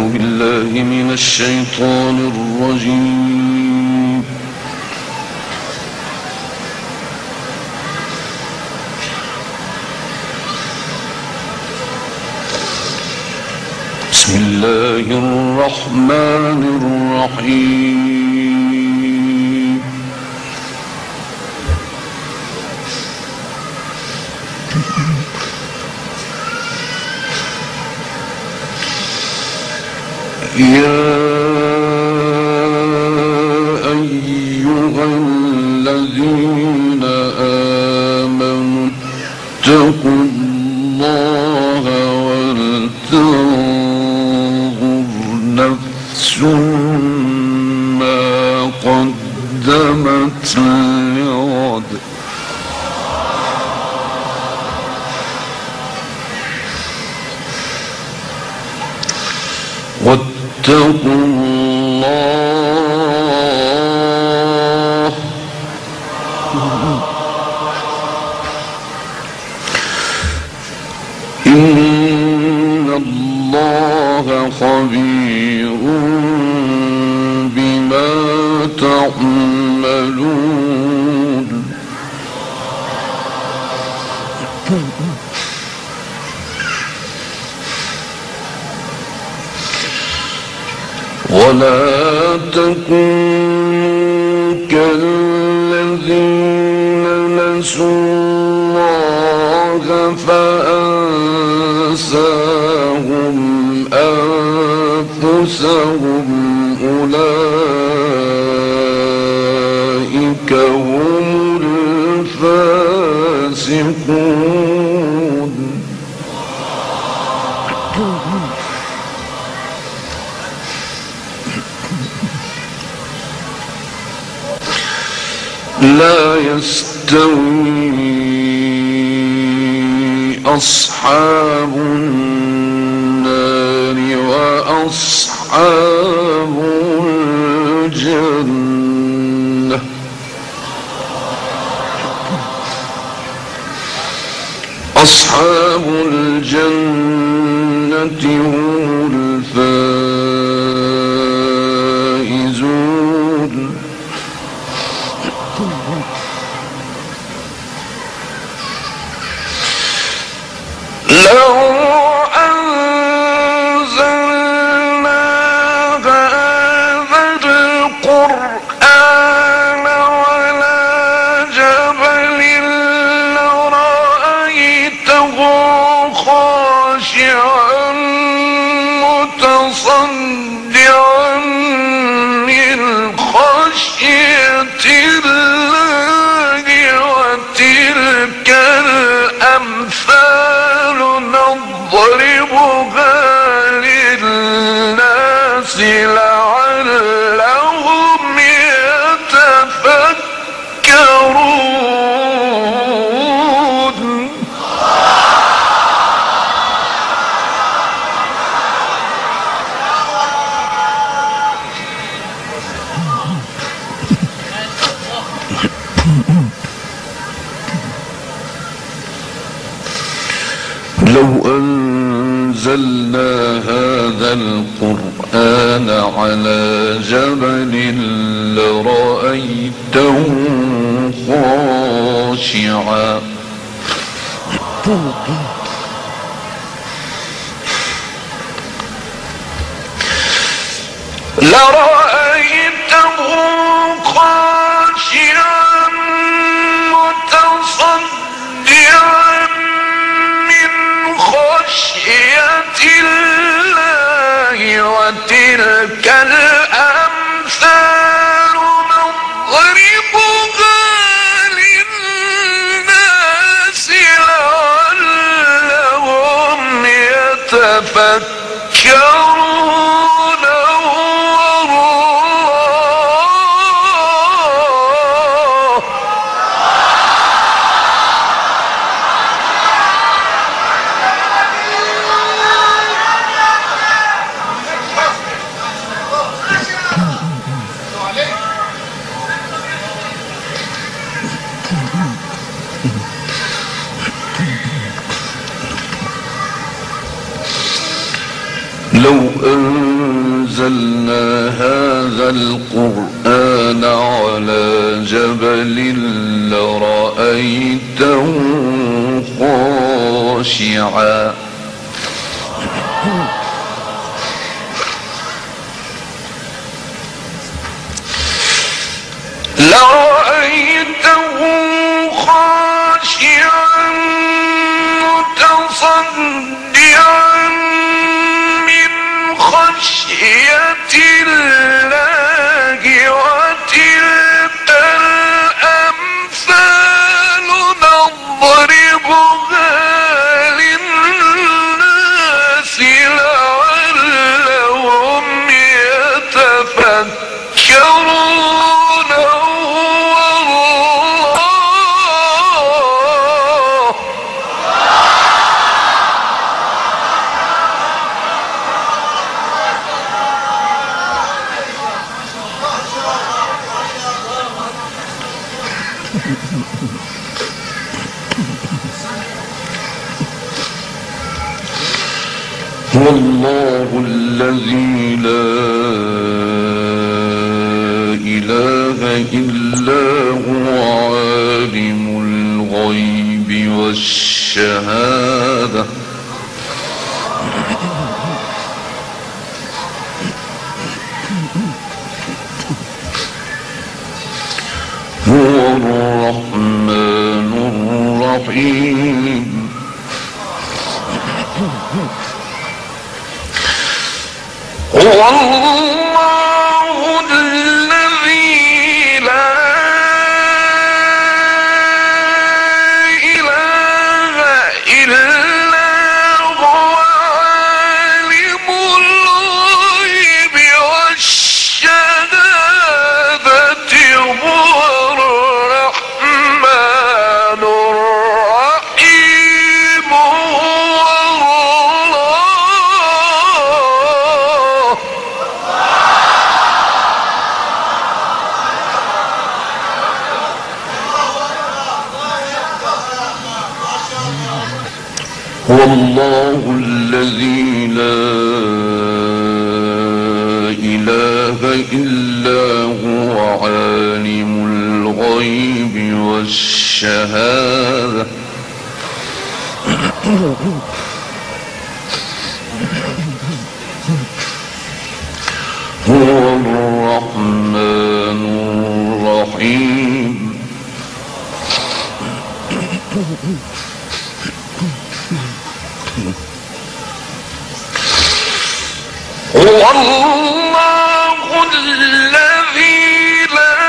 بالله من الشيطان الرجيم. بسم الله الرحمن الرحيم. يا أيها الذين آمنوا اتقوا الله ولتنظر نفس ما قدمت لغد واتقوا الله إن الله خبير بما تعملون. ولا تكونوا كالذين نسوا الله فأنساهم أنفسهم أولئك هم الفاسقون. لا يستوي أصحاب النار وأصحاب الجنة. أصحاب الجنة هم الفائزون. لو أنزلنا هذا القرآن على جبل لرأيته خاشعا متصدعا من خشية الله. وتلك الأمثال نضربها للناس لعلهم يتفكرون. لو أنزلنا هذا القرآن على جبل لرأيته خاشعا متصدعا من خشية الله. وتلك الأمثال نضربها للناس لعلهم يتفكرون. لو أنزلنا هذا القرآن على جبل لرأيته خاشعا متصدعا من خشية الله وتلك الأمثال نضربها للناس لعلهم يتفكرون هو الله الذي لا إله إلا هو عالم الغيب والشهادة هو الرحمن الرحيم هو الله الذي لا إله إلا هو عالم الغيب والشهادة هو الرحمن الرحيم هو الله الذي لا إله إلا هو عالم الغيب والشهادة هو الرحمن الرحيم هو الله الذي لا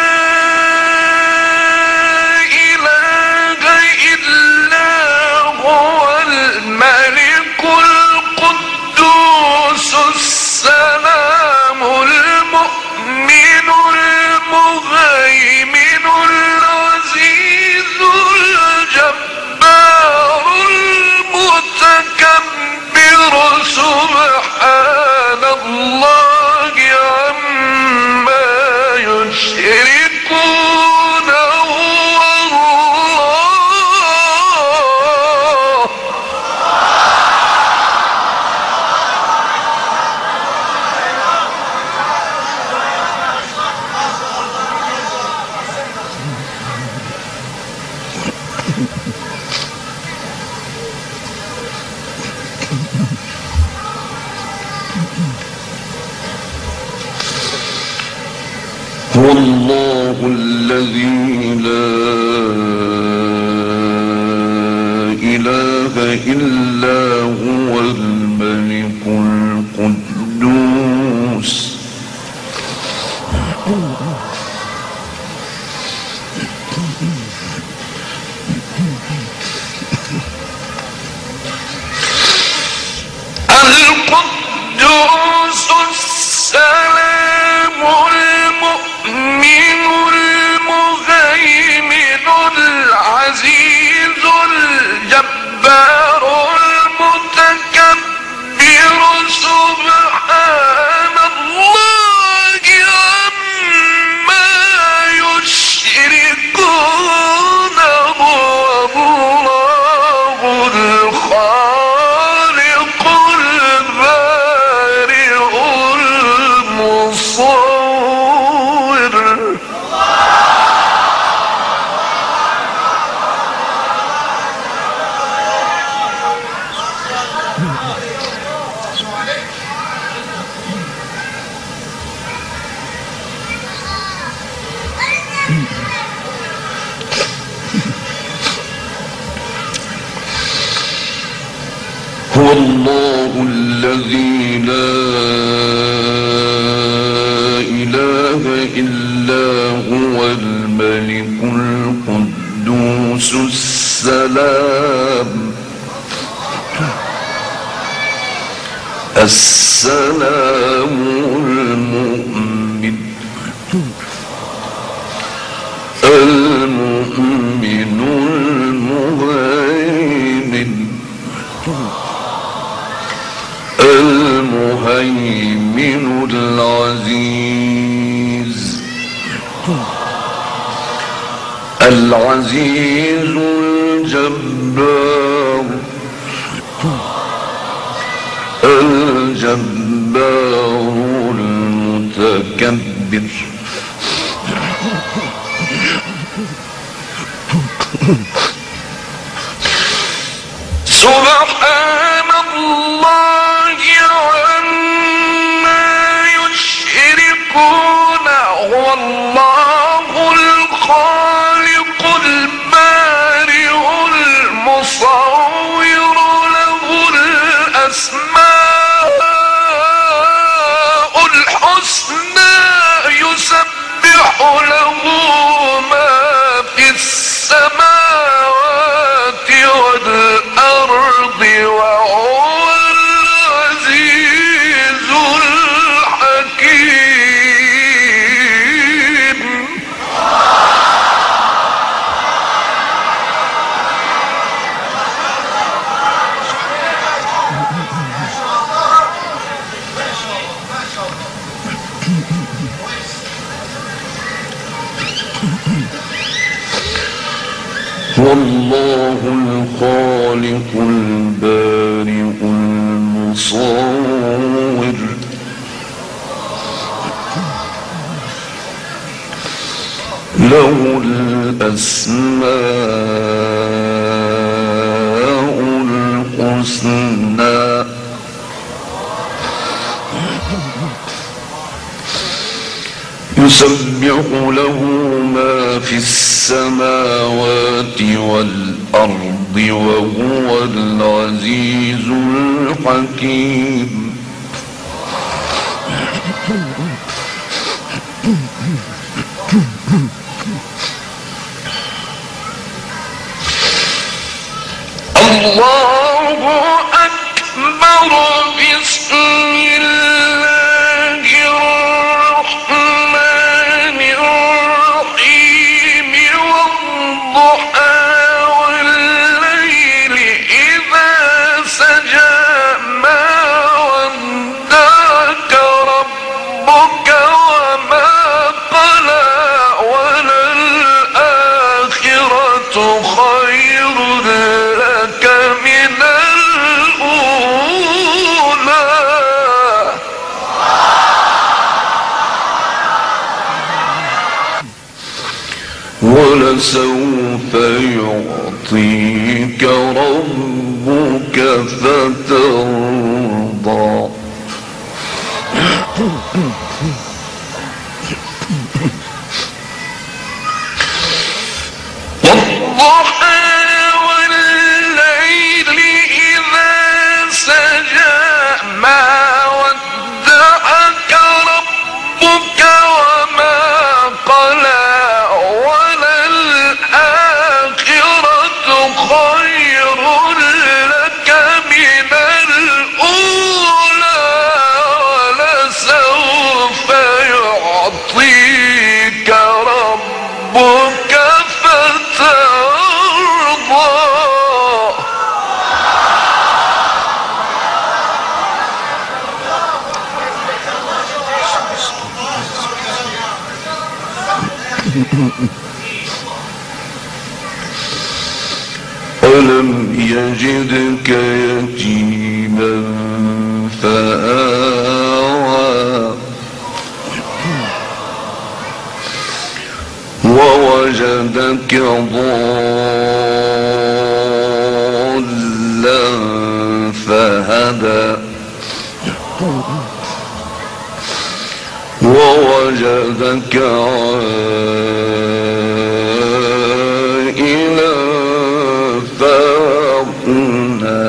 إله إلا هو الملك القدوس السلام المؤمن المهيمن العزيز الجبار المتكبر سبحان الله عما يشركون هو الله الذي لا إله إلا هو الملك القدوس القدوس السلام المؤمن المهيمن العزيز الجبار المتكبر سبحان الله عما يشركون هو الله الخالق البارئ السلام المؤمن المؤمن المهيمن المهيمن العزيز العزيز الجبار الجبار المتكبر سبحان الله عما يشركون هو الله الخالق البارئ المصور له الأسماء الحسنى يسبح له ما في السماوات والأرض وهو العزيز الحكيم والله الخالق البارئ المصور له الأسماء الحسنى يسبح له ما في السماوات والأرض وهو العزيز الحكيم الله أكبر بسم الله الرحمن الرحيم والضحى والليل إذا سجى ما ودعك ربك وما قلى وللآخرة خير لك من الأولى ولسوف يعطيك ربك فترضى والضحى والليل إذا سجى ما ودعك ربك وما قلى وللآخرة خير لك من الأولى ولسوف يعطيك ربك فترضى ألم يجدك يتيما فآوى ووجدك ضالا فهدى ووجدك عائلا فأغنى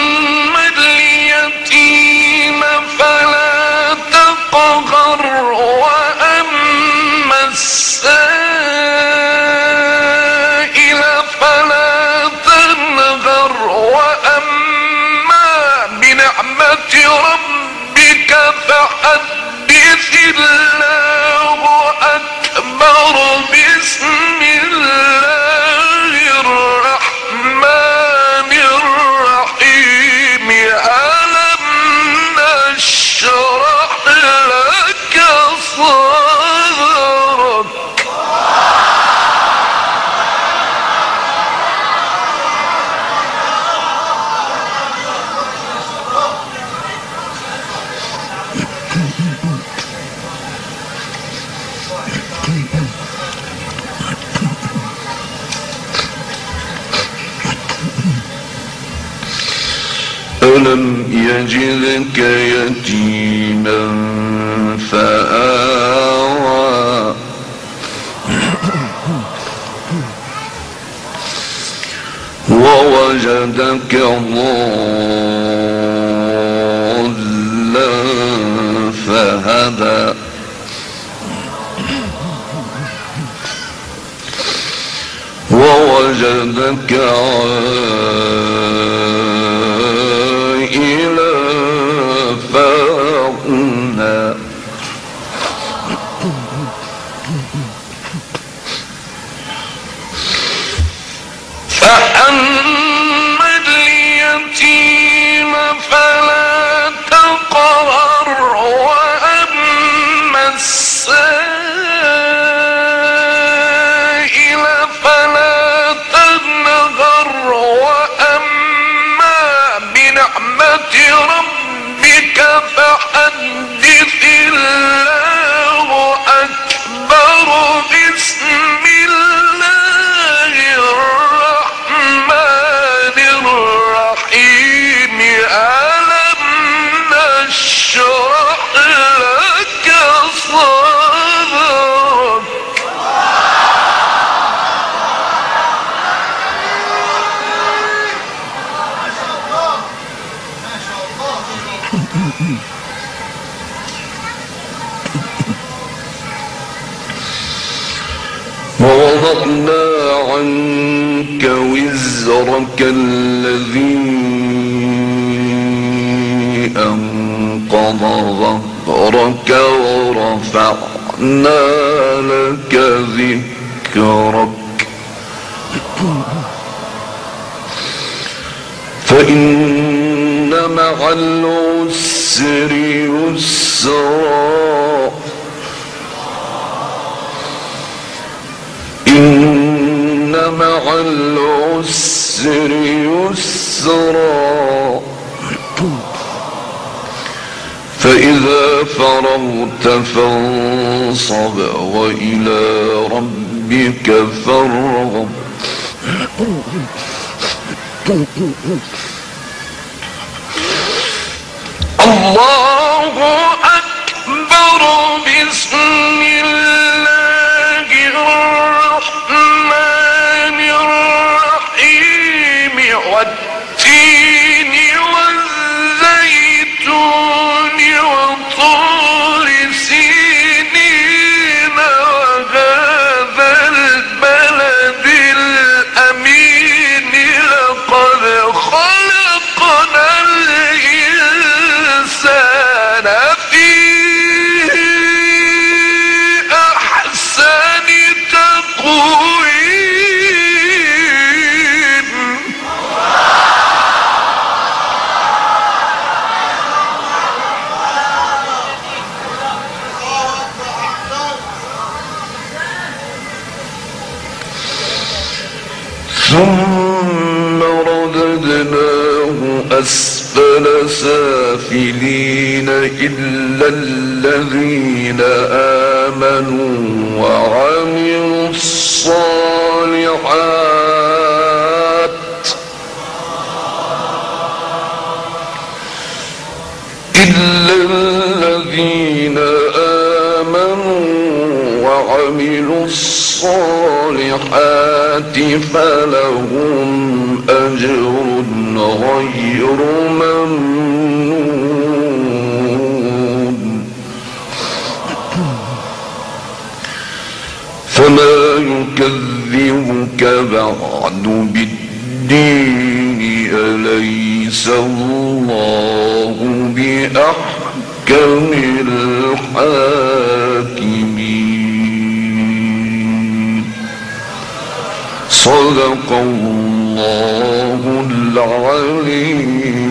فأما اليتيم فلا تقهر بسم الله الرحمن الرحيم ألم نشرح لك صدرك ألم يجدك يتيما فآوى ووجدك ضالا فهدى ووجدك عائلا فأغنى فأما اليتيم فلا تقهر وأما السائل فلا تنهر وأما بنعمة ربك فحدث الله أكبر بسم الله الرحمن الرحيم ألم نشرح لك صدرك ووضعنا عنك وزرك الذي أنقض ظهرك ورفعنا لك ذكرك فإن مع العسر يسرا إن مع العسر يسرا فإذا فرغت فانصب وإلى ربك فارغب الله أكبر بسم الله الرحمن الرحيم والتين والزيتون وطور سينين وهذا البلد الأمين لقد خلقنا الإنسان في أحسن تقويم ثم رددناه أسفل سافلين إلا الذين آمنوا وعملوا الصالحات إلا الذين آمنوا وعملوا الصالحات فلهم أجر غير ممنون فما يكذبك بعد بالدين أليس الله بأحكم الحاكمين صدق الله العلي